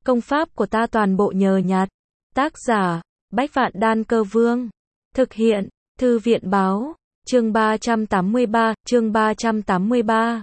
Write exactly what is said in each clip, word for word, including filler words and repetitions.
Công pháp của ta toàn bộ nhờ nhặt. Tác giả, Bách Vạn Đan Cơ Vương. Thực hiện, Thư viện Báo. Chương ba trăm tám mươi ba, chương ba trăm tám mươi ba.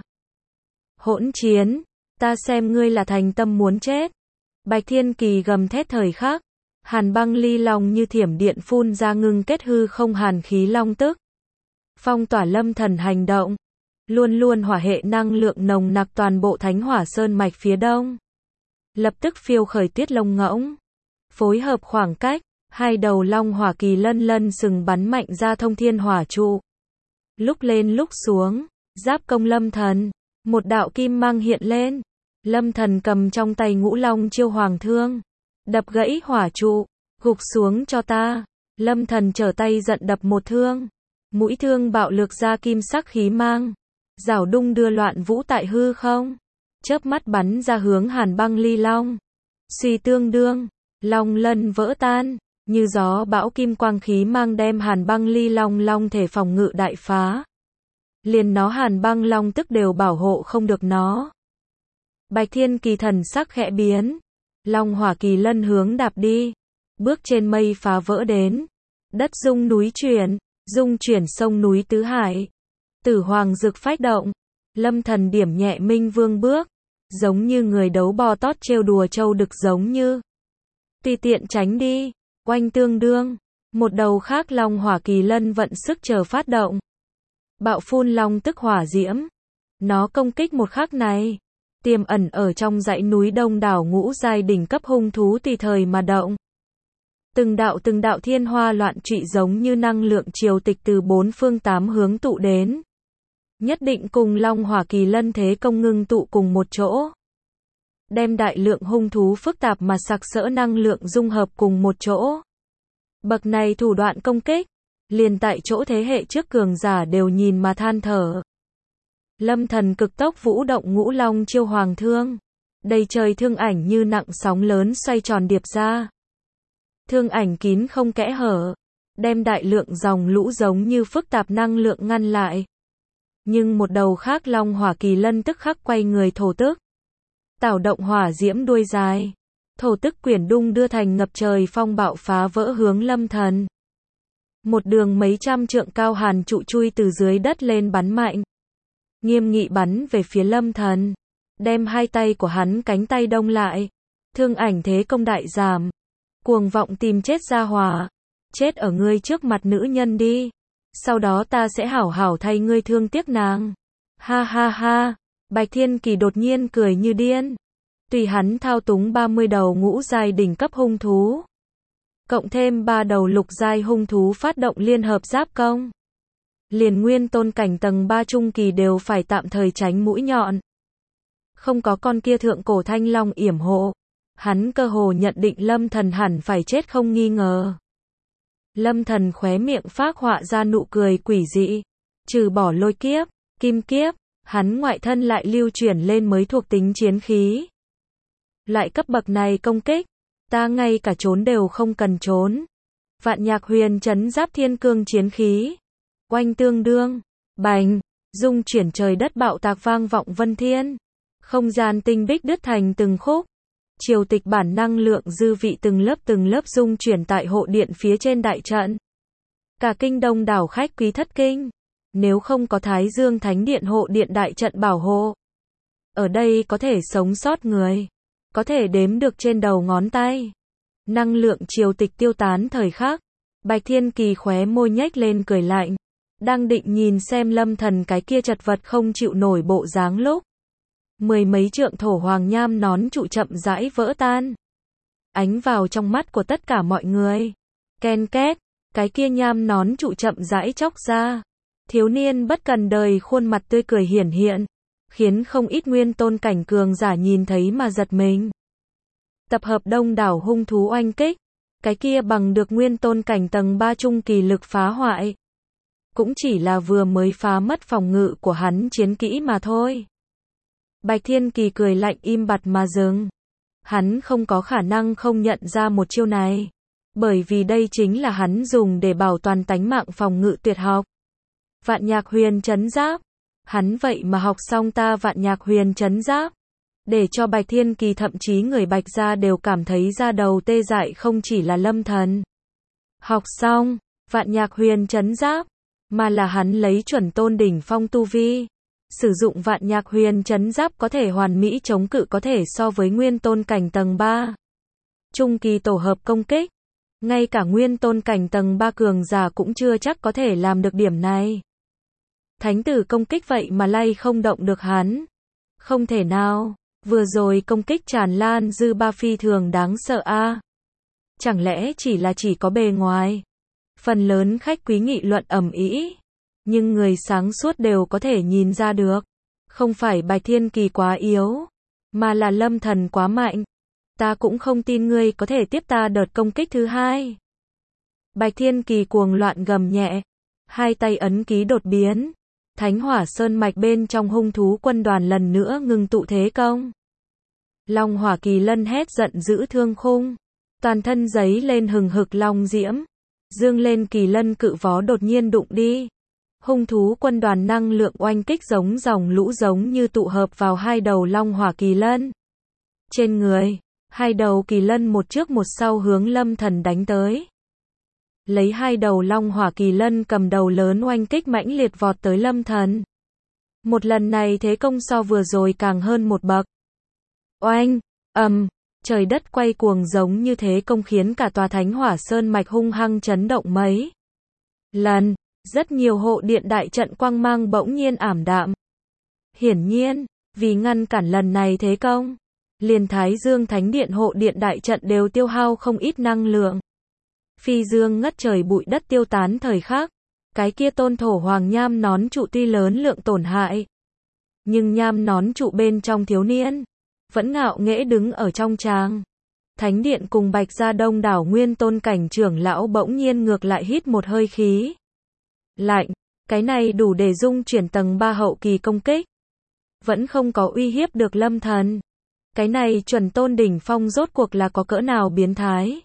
Hỗn chiến, ta xem ngươi là thành tâm muốn chết. Bạch Thiên Kỳ gầm thét thời khắc, hàn băng ly long như thiểm điện phun ra ngưng kết hư không hàn khí long tức. Phong tỏa Lâm Thần hành động, luôn luôn hỏa hệ năng lượng nồng nặc toàn bộ Thánh Hỏa Sơn mạch phía đông. Lập tức phiêu khởi tuyết lông ngỗng, phối hợp khoảng cách, hai đầu long hỏa kỳ lân lân sừng bắn mạnh ra thông thiên hỏa trụ. Lúc lên lúc xuống, giáp công Lâm Thần, một đạo kim mang hiện lên. Lâm Thần cầm trong tay Ngũ Long Chiêu Hoàng Thương, đập gãy hỏa trụ, gục xuống cho ta. Lâm Thần trở tay giận đập một thương, mũi thương bạo lực ra kim sắc khí mang, rảo đung đưa loạn vũ tại hư không, chớp mắt bắn ra hướng hàn băng ly long. Suy tương đương, long lân vỡ tan, như gió bão kim quang khí mang đem hàn băng ly long long thể phòng ngự đại phá. Liền nó hàn băng long tức đều bảo hộ không được nó. Bạch Thiên Kỳ thần sắc khẽ biến, long hỏa kỳ lân hướng đạp đi, bước trên mây phá vỡ đến, đất rung núi chuyển, rung chuyển sông núi tứ hải. Tử hoàng dực phách động, Lâm Thần điểm nhẹ minh vương bước, giống như người đấu bò tót trêu đùa trâu đực giống như. Tùy tiện tránh đi, oanh tương đương, một đầu khác long hỏa kỳ lân vận sức chờ phát động. Bạo phun long tức hỏa diễm, nó công kích một khắc này, tiềm ẩn ở trong dãy núi đông đảo ngũ giai đỉnh cấp hung thú tùy thời mà động. Từng đạo từng đạo thiên hoa loạn trụy giống như năng lượng triều tịch từ bốn phương tám hướng tụ đến. Nhất định cùng long hỏa kỳ lân thế công ngưng tụ cùng một chỗ. Đem đại lượng hung thú phức tạp mà sặc sỡ năng lượng dung hợp cùng một chỗ. Bậc này thủ đoạn công kích, liền tại chỗ thế hệ trước cường giả đều nhìn mà than thở. Lâm Thần cực tốc vũ động Ngũ Long Chiêu Hoàng Thương, đầy trời thương ảnh như nặng sóng lớn xoay tròn điệp ra. Thương ảnh kín không kẽ hở, đem đại lượng dòng lũ giống như phức tạp năng lượng ngăn lại. Nhưng một đầu khác long hỏa kỳ lân tức khắc quay người thổ tức. Tảo động hỏa diễm đuôi dài, thổ tức quyển đung đưa thành ngập trời phong bạo phá vỡ hướng Lâm Thần. Một đường mấy trăm trượng cao hàn trụ chui từ dưới đất lên bắn mạnh. Nghiêm nghị bắn về phía Lâm Thần, đem hai tay của hắn cánh tay đông lại. Thương ảnh thế công đại giảm, cuồng vọng tìm chết ra hỏa, chết ở ngươi trước mặt nữ nhân đi, sau đó ta sẽ hảo hảo thay ngươi thương tiếc nàng. Ha ha ha, Bạch Thiên Kỳ đột nhiên cười như điên. Tùy hắn thao túng ba mươi đầu ngũ giai đỉnh cấp hung thú, cộng thêm ba đầu lục giai hung thú phát động liên hợp giáp công. Liền nguyên tôn cảnh tầng ba trung kỳ đều phải tạm thời tránh mũi nhọn. Không có con kia thượng cổ thanh long yểm hộ, hắn cơ hồ nhận định Lâm Thần hẳn phải chết không nghi ngờ. Lâm Thần khóe miệng phác họa ra nụ cười quỷ dị, trừ bỏ lôi kiếp, kim kiếp, hắn ngoại thân lại lưu chuyển lên mới thuộc tính chiến khí. Loại cấp bậc này công kích, ta ngay cả trốn đều không cần trốn. Vạn Nhạc Huyền trấn giáp thiên cương chiến khí, oanh tương đương, bành, dung chuyển trời đất bạo tạc vang vọng vân thiên. Không gian tinh bích đứt thành từng khúc. Triều tịch bản năng lượng dư vị từng lớp từng lớp dung chuyển tại hộ điện phía trên đại trận. Cả kinh đông đảo khách quý thất kinh. Nếu không có Thái Dương Thánh Điện hộ điện đại trận bảo hộ, ở đây có thể sống sót người, có thể đếm được trên đầu ngón tay. Năng lượng triều tịch tiêu tán thời khắc, Bạch Thiên Kỳ khóe môi nhếch lên cười lạnh, đang định nhìn xem Lâm Thần cái kia chật vật không chịu nổi bộ dáng lúc mười mấy trượng thổ hoàng nham nón trụ chậm rãi vỡ tan, ánh vào trong mắt của tất cả mọi người. Ken két, cái kia nham nón trụ chậm rãi chóc ra, thiếu niên bất cần đời khuôn mặt tươi cười hiển hiện, khiến không ít nguyên tôn cảnh cường giả nhìn thấy mà giật mình. Tập hợp đông đảo hung thú oanh kích, cái kia bằng được nguyên tôn cảnh tầng ba trung kỳ lực phá hoại, cũng chỉ là vừa mới phá mất phòng ngự của hắn chiến kỹ mà thôi. Bạch Thiên Kỳ cười lạnh im bặt mà dừng. Hắn không có khả năng không nhận ra một chiêu này, bởi vì đây chính là hắn dùng để bảo toàn tánh mạng phòng ngự tuyệt học. Vạn Nhạc Huyền trấn giáp. Hắn vậy mà học xong ta Vạn Nhạc Huyền trấn giáp. để cho Bạch Thiên Kỳ thậm chí người Bạch gia đều cảm thấy da đầu tê dại không chỉ là Lâm Thần. Học xong, Vạn Nhạc Huyền Chấn Giáp, mà là hắn lấy chuẩn tôn đỉnh phong tu vi. Sử dụng Vạn Nhạc Huyền Chấn Giáp có thể hoàn mỹ chống cự có thể so với nguyên tôn cảnh tầng ba. Trung kỳ tổ hợp công kích. Ngay cả nguyên tôn cảnh tầng ba cường giả cũng chưa chắc có thể làm được điểm này. Thánh tử công kích vậy mà lay không động được hắn. Không thể nào, vừa rồi công kích tràn lan dư ba phi thường đáng sợ a. Chẳng lẽ chỉ là chỉ có bề ngoài? Phần lớn khách quý nghị luận ầm ĩ, nhưng người sáng suốt đều có thể nhìn ra được. Không phải Bạch Thiên Kỳ quá yếu, mà là Lâm Thần quá mạnh. Ta cũng không tin ngươi có thể tiếp ta đợt công kích thứ hai. Bạch Thiên Kỳ cuồng loạn gầm nhẹ, hai tay ấn ký đột biến. Thánh Hỏa Sơn mạch bên trong hung thú quân đoàn lần nữa ngừng tụ thế công. Long Hỏa Kỳ Lân hét giận dữ thương khung, toàn thân giấy lên hừng hực long diễm, dương lên kỳ lân cự vó đột nhiên đụng đi. Hung thú quân đoàn năng lượng oanh kích giống dòng lũ giống như tụ hợp vào hai đầu Long Hỏa Kỳ Lân. Trên người, hai đầu kỳ lân một trước một sau hướng Lâm Thần đánh tới. Lấy hai đầu Long Hỏa Kỳ Lân cầm đầu lớn oanh kích mãnh liệt vọt tới Lâm Thần. Một lần này thế công so vừa rồi càng hơn một bậc. Oanh, ầm, trời đất quay cuồng giống như thế công khiến cả tòa Thánh Hỏa Sơn mạch hung hăng chấn động mấy lần. Rất nhiều hộ điện đại trận quang mang bỗng nhiên ảm đạm. Hiển nhiên, vì ngăn cản lần này thế công, liền Thái Dương Thánh Điện hộ điện đại trận đều tiêu hao không ít năng lượng. Phi dương ngất trời bụi đất tiêu tán thời khắc, cái kia tôn thổ hoàng nham nón trụ tuy lớn lượng tổn hại, nhưng nham nón trụ bên trong thiếu niên vẫn ngạo nghễ đứng ở trong tràng. Thánh điện cùng Bạch gia đông đảo nguyên tôn cảnh trưởng lão bỗng nhiên ngược lại hít một hơi khí lạnh, cái này đủ để dung chuyển tầng ba hậu kỳ công kích, vẫn không có uy hiếp được Lâm Thần. Cái này chuẩn tôn đỉnh phong rốt cuộc là có cỡ nào biến thái?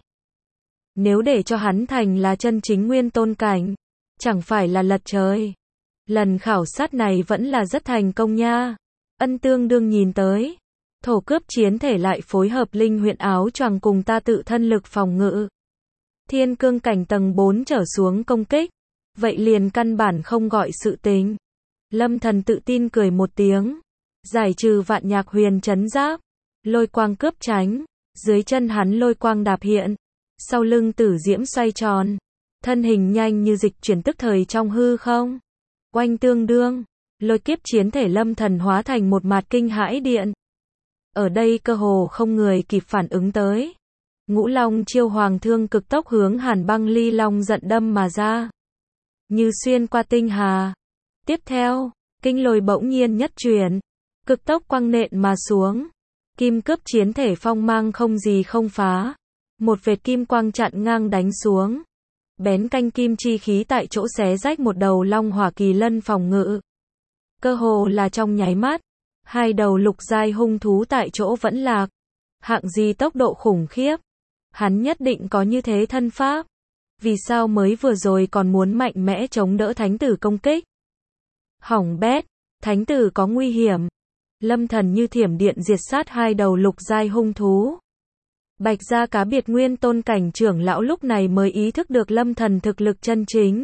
Nếu để cho hắn thành là chân chính nguyên tôn cảnh, chẳng phải là lật trời. Lần khảo sát này vẫn là rất thành công nha. Ân Tương đương nhìn tới, thổ cướp chiến thể lại phối hợp linh huyện áo choàng cùng ta tự thân lực phòng ngự. Thiên cương cảnh tầng bốn trở xuống công kích, vậy liền căn bản không gọi sự tính. Lâm Thần tự tin cười một tiếng, giải trừ Vạn Nhạc Huyền Chấn Giáp, lôi quang cướp tránh, dưới chân hắn lôi quang đạp hiện, sau lưng tử diễm xoay tròn, thân hình nhanh như dịch chuyển tức thời trong hư không. Oanh tương đương, lôi kiếp chiến thể Lâm Thần hóa thành một mạt kinh hãi điện. Ở đây cơ hồ không người kịp phản ứng tới. Ngũ Long chiêu hoàng thương cực tốc hướng Hàn Băng Ly Long giận đâm mà ra, như xuyên qua tinh hà. Tiếp theo, kinh lôi bỗng nhiên nhất chuyển, cực tốc quăng nện mà xuống. Kim cướp chiến thể phong mang không gì không phá, một vệt kim quang chặn ngang đánh xuống. Bén canh kim chi khí tại chỗ xé rách một đầu Long Hỏa Kỳ Lân phòng ngự. Cơ hồ là trong nháy mắt, hai đầu lục giai hung thú tại chỗ vẫn lạc. Hạng gì tốc độ khủng khiếp, hắn nhất định có như thế thân pháp. Vì sao mới vừa rồi còn muốn mạnh mẽ chống đỡ thánh tử công kích? Hỏng bét, thánh tử có nguy hiểm. Lâm Thần như thiểm điện diệt sát hai đầu lục giai hung thú. Bạch gia cá biệt nguyên tôn cảnh trưởng lão lúc này mới ý thức được Lâm Thần thực lực chân chính.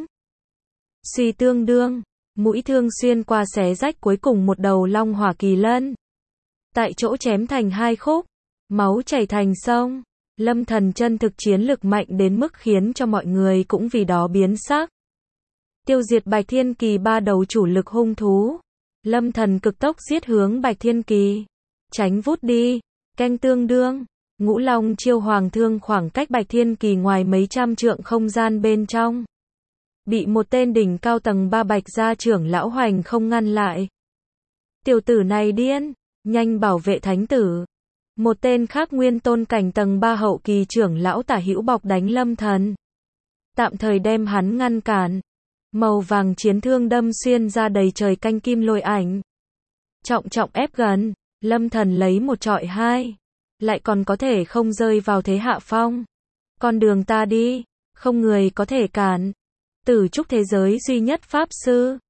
Suy tương đương, mũi thương xuyên qua xé rách cuối cùng một đầu Long Hỏa Kỳ Lân. Tại chỗ chém thành hai khúc, máu chảy thành sông. Lâm Thần chân thực chiến lực mạnh đến mức khiến cho mọi người cũng vì đó biến sắc. Tiêu diệt Bạch Thiên Kỳ ba đầu chủ lực hung thú. Lâm Thần cực tốc giết hướng Bạch Thiên Kỳ. Tránh vút đi, canh tương đương. Ngũ Long chiêu hoàng thương khoảng cách Bạch Thiên Kỳ ngoài mấy trăm trượng không gian bên trong. Bị một tên đỉnh cao tầng ba Bạch gia trưởng lão hoành không ngăn lại. Tiểu tử này điên, nhanh bảo vệ thánh tử. Một tên khác nguyên tôn cảnh tầng ba hậu kỳ trưởng lão tả hữu bọc đánh Lâm Thần. Tạm thời đem hắn ngăn cản. Màu vàng chiến thương đâm xuyên ra đầy trời canh kim lôi ảnh. Trọng trọng ép gần, Lâm Thần lấy một trọi hai. Lại còn có thể không rơi vào thế hạ phong. Con đường ta đi, không người có thể cản. Tử trúc thế giới duy nhất pháp sư.